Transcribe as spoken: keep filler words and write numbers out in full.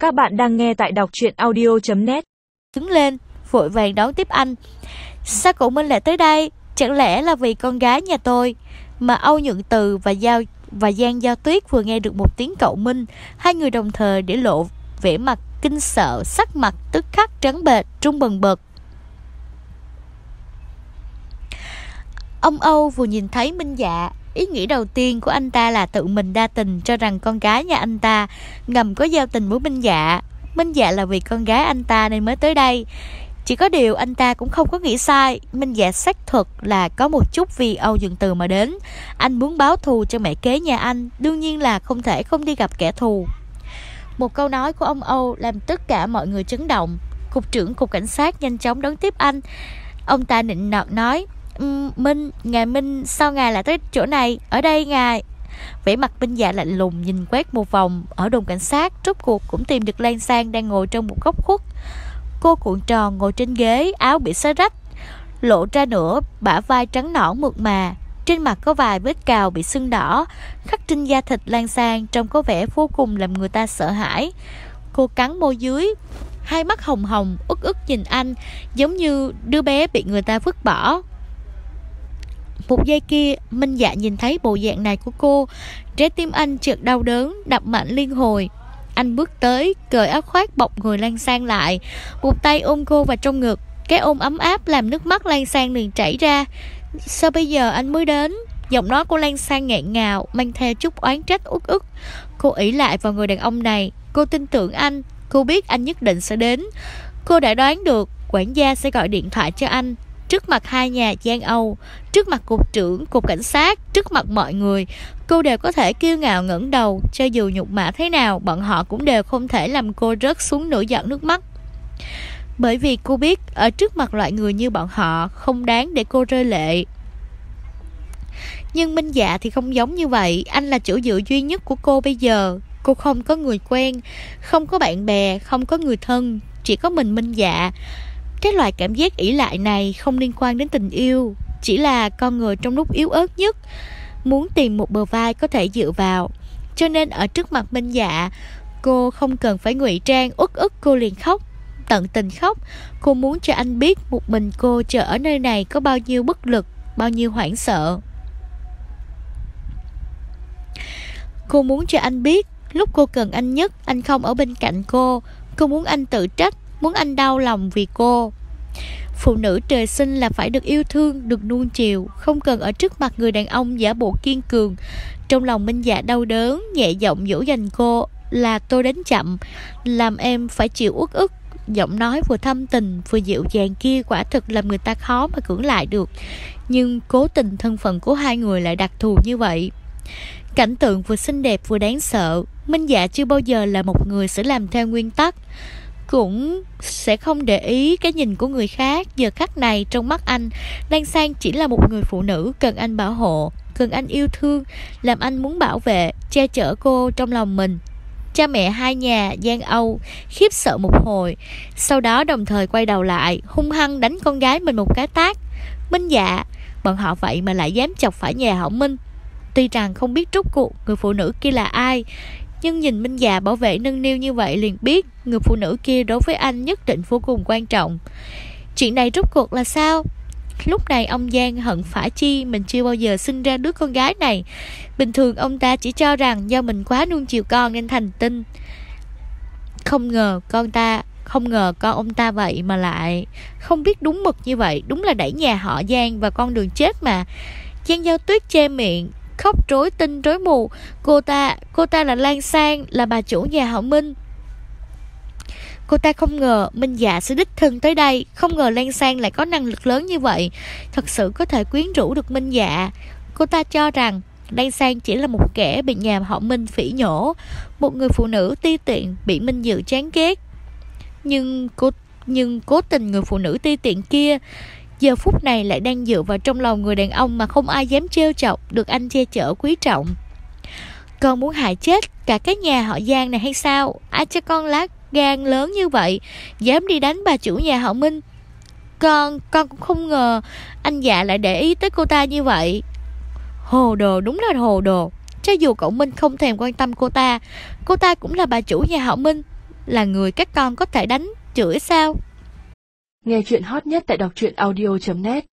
Các bạn đang nghe tại đọc truyện audio chấm net. Đứng lên, vội vàng đón tiếp anh. Sao cậu Minh lại tới đây? Chẳng lẽ là vì con gái nhà tôi? Mà Âu Nhuận Từ và Giao và Giang Giao Tuyết vừa nghe được một tiếng cậu Minh, hai người đồng thời để lộ vẻ mặt kinh sợ, sắc mặt tức khắc trắng bệch, trung bần bật. Ông Âu vừa nhìn thấy Minh Dạ, ý nghĩ đầu tiên của anh ta là tự mình đa tình, cho rằng con gái nhà anh ta ngầm có giao tình với Minh Dạ. Minh Dạ là vì con gái anh ta nên mới tới đây. Chỉ có điều anh ta cũng không có nghĩ sai. Minh Dạ xác thực là có một chút vì Âu Nhuận Từ mà đến. Anh muốn báo thù cho mẹ kế nhà anh, đương nhiên là không thể không đi gặp kẻ thù. Một câu nói của ông Âu làm tất cả mọi người chấn động. Cục trưởng cục cảnh sát nhanh chóng đón tiếp anh. Ông ta nịnh nọt nói: um, Minh, ngài Minh, sao ngài lại tới chỗ này? Ở đây ngài. Vẻ mặt Minh Dạ lạnh lùng nhìn quét một vòng ở đồn cảnh sát, rốt cuộc cũng tìm được Lan Sang đang ngồi trong một góc khuất. Cô cuộn tròn ngồi trên ghế, áo bị xé rách, lộ ra nửa bả vai trắng nõn mượt mà. Trên mặt có vài vết cào bị sưng đỏ, khắc trên da thịt Lan Sang trông có vẻ vô cùng làm người ta sợ hãi. Cô cắn môi dưới, hai mắt hồng hồng ức ức nhìn anh, giống như đứa bé bị người ta vứt bỏ. Một giây kia, Minh Dạ nhìn thấy bộ dạng này của cô, trái tim anh chợt đau đớn, đập mạnh liên hồi. Anh bước tới, cởi áo khoác bọc người Lan Sang lại, một tay ôm cô vào trong ngực. Cái ôm ấm áp làm nước mắt Lan Sang liền chảy ra. Sao bây giờ anh mới đến? Giọng nói của Lan Sang nghẹn ngào, mang theo chút oán trách uất ức. Cô ỷ lại vào người đàn ông này. Cô tin tưởng anh. Cô biết anh nhất định sẽ đến. Cô đã đoán được quản gia sẽ gọi điện thoại cho anh. Trước mặt hai nhà Giang Âu, trước mặt cục trưởng cục cảnh sát, trước mặt mọi người, cô đều có thể kiêu ngạo ngẩng đầu. Cho dù nhục mạ thế nào, bọn họ cũng đều không thể làm cô rớt xuống nửa giọt nước mắt. Bởi vì cô biết ở trước mặt loại người như bọn họ không đáng để cô rơi lệ. Nhưng Minh Dạ thì không giống như vậy. Anh là chỗ dựa duy nhất của cô bây giờ. Cô không có người quen, không có bạn bè, không có người thân, chỉ có mình Minh Dạ. Cái loại cảm giác ỷ lại này không liên quan đến tình yêu, chỉ là con người trong lúc yếu ớt nhất muốn tìm một bờ vai có thể dựa vào. Cho nên ở trước mặt Minh Dạ, cô không cần phải ngụy trang, uất ức cô liền khóc, tận tình khóc. Cô muốn cho anh biết một mình cô chờ ở nơi này có bao nhiêu bất lực, bao nhiêu hoảng sợ. Cô muốn cho anh biết lúc cô cần anh nhất, anh không ở bên cạnh cô. Cô muốn anh tự trách, muốn anh đau lòng vì cô. Phụ nữ trời sinh là phải được yêu thương, được nuông chiều, không cần ở trước mặt người đàn ông giả bộ kiên cường. Trong lòng Minh Dạ đau đớn, nhẹ giọng dỗ dành cô: là tôi đến chậm, làm em phải chịu uất ức. Giọng nói vừa thâm tình vừa dịu dàng kia quả thực làm người ta khó mà cưỡng lại được. Nhưng cố tình thân phận của hai người lại đặc thù như vậy. Cảnh tượng vừa xinh đẹp vừa đáng sợ. Minh Dạ chưa bao giờ là một người sẽ làm theo nguyên tắc, cũng sẽ không để ý cái nhìn của người khác. Giờ khắc này trong mắt anh, Lan Sang chỉ là một người phụ nữ cần anh bảo hộ, cần anh yêu thương, làm anh muốn bảo vệ, che chở cô trong lòng mình. Cha mẹ hai nhà Giang Âu khiếp sợ một hồi, sau đó đồng thời quay đầu lại, hung hăng đánh con gái mình một cái tát. Minh Dạ, bọn họ vậy mà lại dám chọc phải nhà họ Minh. Tuy rằng không biết rốt cuộc người phụ nữ kia là ai, nhưng nhìn Minh Dạ bảo vệ nâng niu như vậy liền biết người phụ nữ kia đối với anh nhất định vô cùng quan trọng. Chuyện này rốt cuộc là sao? Lúc này ông Giang hận phải chi mình chưa bao giờ sinh ra đứa con gái này. Bình thường ông ta chỉ cho rằng do mình quá nuông chiều con nên thành tinh. Không ngờ con ta Không ngờ con ông ta vậy mà lại không biết đúng mực như vậy. Đúng là đẩy nhà họ Giang vào con đường chết mà. Giang Giao Tuyết che miệng khóc rối tinh rối mù. Cô ta Cô ta là Lan Sang, là bà chủ nhà họ Minh. Cô ta không ngờ Minh Dạ sẽ đích thân tới đây, không ngờ Lan Sang lại có năng lực lớn như vậy, thật sự có thể quyến rũ được Minh Dạ. Cô ta cho rằng Lan Sang chỉ là một kẻ bị nhà họ Minh phỉ nhổ, một người phụ nữ ti tiện bị Minh Dự chán ghét. Nhưng cô nhưng cố tình người phụ nữ ti tiện kia giờ phút này lại đang dựa vào trong lòng người đàn ông mà không ai dám trêu chọc, được anh che chở quý trọng. Con muốn hại chết cả cái nhà họ Giang này hay sao? Ai cho con lá gan lớn như vậy, dám đi đánh bà chủ nhà họ Minh? Con, con cũng không ngờ anh Dạ lại để ý tới cô ta như vậy. Hồ đồ, đúng là hồ đồ. Cho dù cậu Minh không thèm quan tâm cô ta, cô ta cũng là bà chủ nhà họ Minh. là người các con có thể đánh, chửi sao? Nghe chuyện hot nhất tại đọc truyện audio chấm net.